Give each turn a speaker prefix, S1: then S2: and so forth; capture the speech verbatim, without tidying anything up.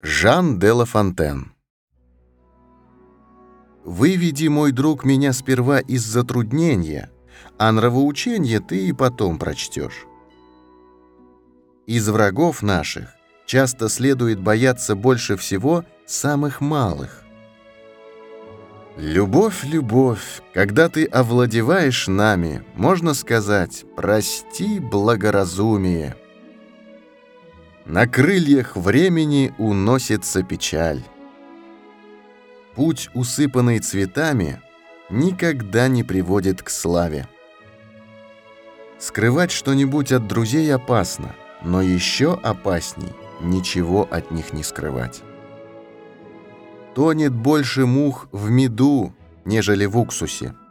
S1: Жан де Ла Фонтен. «Выведи, мой друг, меня сперва из затруднения, а нравоученье ты и потом прочтешь. Из врагов наших часто следует бояться больше всего самых малых. Любовь, любовь, когда ты овладеваешь нами, можно сказать, прости благоразумие. На крыльях времени уносится печаль. Путь, усыпанный цветами, никогда не приводит к славе. Скрывать что-нибудь от друзей опасно, но еще опасней ничего от них не скрывать. Тонет больше мух в меду, нежели в уксусе.